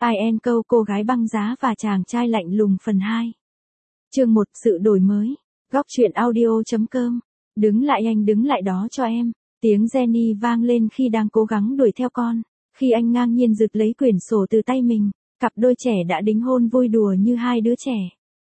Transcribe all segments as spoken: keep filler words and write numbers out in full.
I N câu cô gái băng giá và chàng trai lạnh lùng phần hai. Chương một, sự đổi mới. Góc truyện audio chấm com. Đứng lại anh đứng lại đó cho em. Tiếng Jenny vang lên khi đang cố gắng đuổi theo con. Khi anh ngang nhiên giật lấy quyển sổ từ tay mình, cặp đôi trẻ đã đính hôn vui đùa như hai đứa trẻ.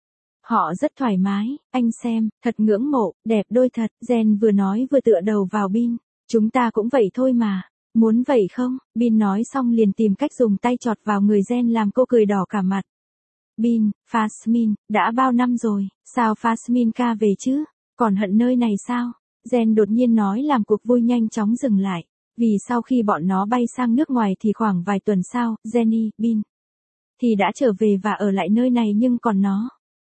Họ rất thoải mái, anh xem, thật ngưỡng mộ, đẹp đôi thật. Jen vừa nói vừa tựa đầu vào Bin. Chúng ta cũng vậy thôi mà. Muốn vậy không? Bin nói xong liền tìm cách dùng tay chọt vào người Jen làm cô cười đỏ cả mặt. Bin, Fasmin, đã bao năm rồi, sao Fasmin ca về chứ? Còn hận nơi này sao? Jen đột nhiên nói làm cuộc vui nhanh chóng dừng lại. Vì sau khi bọn nó bay sang nước ngoài thì khoảng vài tuần sau, Jenny, Bin thì đã trở về và ở lại nơi này nhưng còn nó.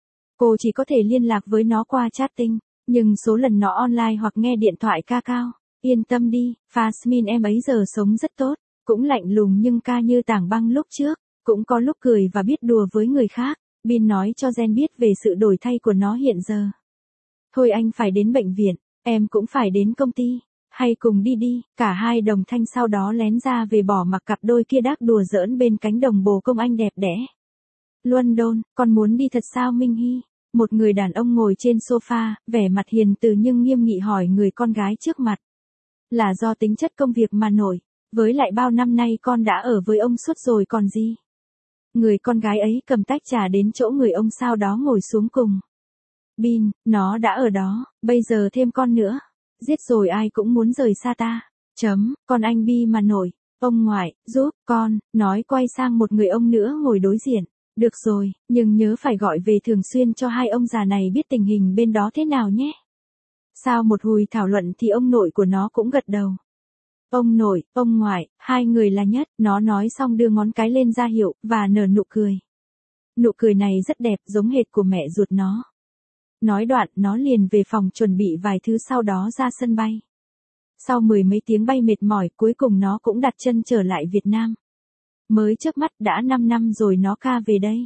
Cô chỉ có thể liên lạc với nó qua chatting, nhưng số lần nó online hoặc nghe điện thoại ca cao. Yên tâm đi, Fasmin em ấy giờ sống rất tốt, cũng lạnh lùng nhưng ca như tảng băng lúc trước, cũng có lúc cười và biết đùa với người khác. Bin nói cho Jen biết về sự đổi thay của nó hiện giờ. Thôi anh phải đến bệnh viện, em cũng phải đến công ty, hay cùng đi đi. Cả hai đồng thanh sau đó lén ra về bỏ mặc cặp đôi kia đác đùa giỡn bên cánh đồng bồ công anh đẹp đẽ. London, con muốn đi thật sao Minh Hy? Một người đàn ông ngồi trên sofa, vẻ mặt hiền từ nhưng nghiêm nghị hỏi người con gái trước mặt. Là do tính chất công việc mà nổi, với lại bao năm nay con đã ở với ông suốt rồi còn gì. Người con gái ấy cầm tách trà đến chỗ người ông sau đó ngồi xuống cùng. Bin, nó đã ở đó, bây giờ thêm con nữa. Giết rồi ai cũng muốn rời xa ta. Chấm, con anh Bi mà nổi. Ông ngoại, giúp con, nói quay sang một người ông nữa ngồi đối diện. Được rồi, nhưng nhớ phải gọi về thường xuyên cho hai ông già này biết tình hình bên đó thế nào nhé. Sau một hồi thảo luận thì ông nội của nó cũng gật đầu. Ông nội, ông ngoại, hai người là nhất, nó nói xong đưa ngón cái lên ra hiệu, và nở nụ cười. Nụ cười này rất đẹp, giống hệt của mẹ ruột nó. Nói đoạn, nó liền về phòng chuẩn bị vài thứ sau đó ra sân bay. Sau mười mấy tiếng bay mệt mỏi, cuối cùng nó cũng đặt chân trở lại Việt Nam. Mới trước mắt đã năm năm rồi nó ca về đây.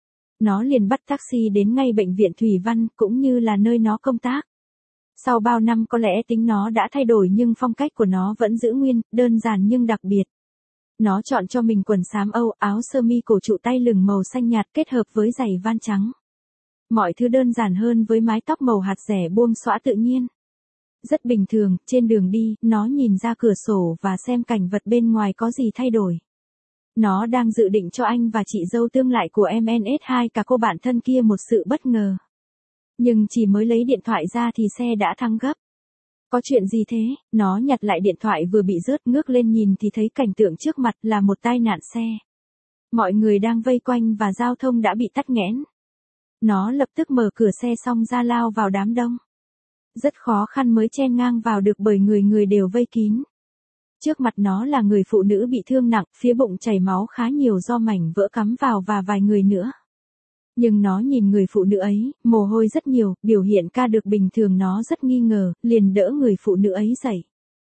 Nó liền bắt taxi đến ngay bệnh viện Thủy Văn, cũng như là nơi nó công tác. Sau bao năm có lẽ tính nó đã thay đổi nhưng phong cách của nó vẫn giữ nguyên, đơn giản nhưng đặc biệt. Nó chọn cho mình quần xám Âu, áo sơ mi cổ trụ tay lửng màu xanh nhạt kết hợp với giày van trắng. Mọi thứ đơn giản hơn với mái tóc màu hạt rẻ buông xõa tự nhiên. Rất bình thường, trên đường đi, nó nhìn ra cửa sổ và xem cảnh vật bên ngoài có gì thay đổi. Nó đang dự định cho anh và chị dâu tương lại của em en ét hai cả cô bạn thân kia một sự bất ngờ. Nhưng chỉ mới lấy điện thoại ra thì xe đã thăng gấp. Có chuyện gì thế? Nó nhặt lại điện thoại vừa bị rớt ngước lên nhìn thì thấy cảnh tượng trước mặt là một tai nạn xe. Mọi người đang vây quanh và giao thông đã bị tắc nghẽn. Nó lập tức mở cửa xe xong ra lao vào đám đông. Rất khó khăn mới chen ngang vào được bởi người người đều vây kín. Trước mặt nó là người phụ nữ bị thương nặng, phía bụng chảy máu khá nhiều do mảnh vỡ cắm vào và vài người nữa. Nhưng nó nhìn người phụ nữ ấy, mồ hôi rất nhiều, biểu hiện ca được bình thường nó rất nghi ngờ, liền đỡ người phụ nữ ấy dậy.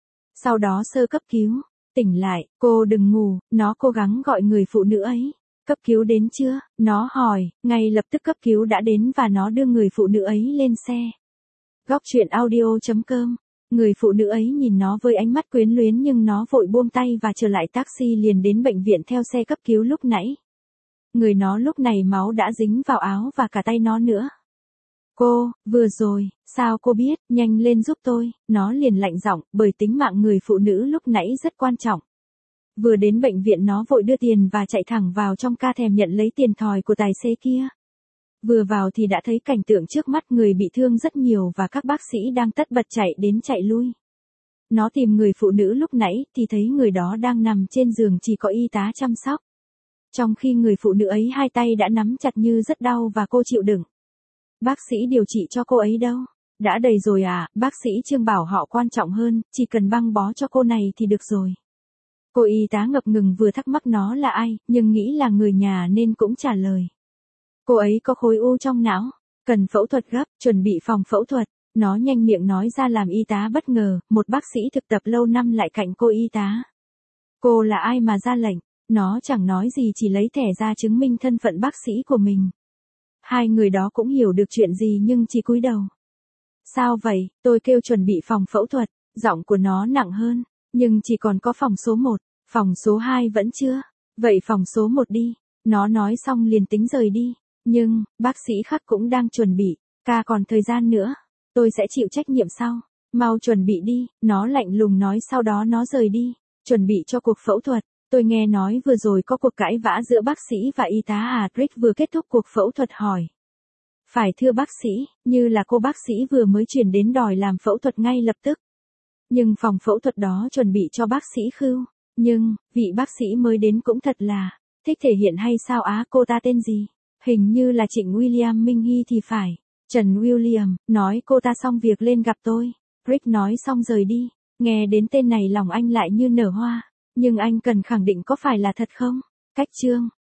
Sau đó sơ cấp cứu, tỉnh lại, cô đừng ngủ, nó cố gắng gọi người phụ nữ ấy. Cấp cứu đến chưa? Nó hỏi, ngay lập tức cấp cứu đã đến và nó đưa người phụ nữ ấy lên xe. Góc truyện audio chấm com. Người phụ nữ ấy nhìn nó với ánh mắt quyến luyến nhưng nó vội buông tay và trở lại taxi liền đến bệnh viện theo xe cấp cứu lúc nãy. Người nó lúc này máu đã dính vào áo và cả tay nó nữa. Cô, vừa rồi, sao cô biết, nhanh lên giúp tôi, nó liền lạnh giọng, bởi tính mạng người phụ nữ lúc nãy rất quan trọng. Vừa đến bệnh viện nó vội đưa tiền và chạy thẳng vào trong ca thèm nhận lấy tiền thòi của tài xế kia. Vừa vào thì đã thấy cảnh tượng trước mắt người bị thương rất nhiều và các bác sĩ đang tất bật chạy đến chạy lui. Nó tìm người phụ nữ lúc nãy thì thấy người đó đang nằm trên giường chỉ có y tá chăm sóc. Trong khi người phụ nữ ấy hai tay đã nắm chặt như rất đau và cô chịu đựng. Bác sĩ điều trị cho cô ấy đâu? Đã đầy rồi à, bác sĩ Trương bảo họ quan trọng hơn, chỉ cần băng bó cho cô này thì được rồi. Cô y tá ngập ngừng vừa thắc mắc nó là ai, nhưng nghĩ là người nhà nên cũng trả lời. Cô ấy có khối u trong não, cần phẫu thuật gấp, chuẩn bị phòng phẫu thuật. Nó nhanh miệng nói ra làm y tá bất ngờ, một bác sĩ thực tập lâu năm lại cạnh cô y tá. Cô là ai mà ra lệnh? Nó chẳng nói gì chỉ lấy thẻ ra chứng minh thân phận bác sĩ của mình. Hai người đó cũng hiểu được chuyện gì nhưng chỉ cúi đầu. Sao vậy? Tôi kêu chuẩn bị phòng phẫu thuật, giọng của nó nặng hơn, nhưng chỉ còn có phòng số một, phòng số hai vẫn chưa. Vậy phòng số một đi. Nó nói xong liền tính rời đi. Nhưng, bác sĩ khác cũng đang chuẩn bị. Ca còn thời gian nữa. Tôi sẽ chịu trách nhiệm sau. Mau chuẩn bị đi, nó lạnh lùng nói sau đó nó rời đi. Chuẩn bị cho cuộc phẫu thuật. Tôi nghe nói vừa rồi có cuộc cãi vã giữa bác sĩ và y tá à, Rick vừa kết thúc cuộc phẫu thuật hỏi. Phải thưa bác sĩ, như là cô bác sĩ vừa mới chuyển đến đòi làm phẫu thuật ngay lập tức. Nhưng phòng phẫu thuật đó chuẩn bị cho bác sĩ Khưu. Nhưng, vị bác sĩ mới đến cũng thật là, thích thể hiện hay sao á, cô ta tên gì? Hình như là Trịnh William Minh Hy thì phải. Trần William, nói cô ta xong việc lên gặp tôi. Rick nói xong rời đi. Nghe đến tên này lòng anh lại như nở hoa. Nhưng anh cần khẳng định có phải là thật không? Cách chương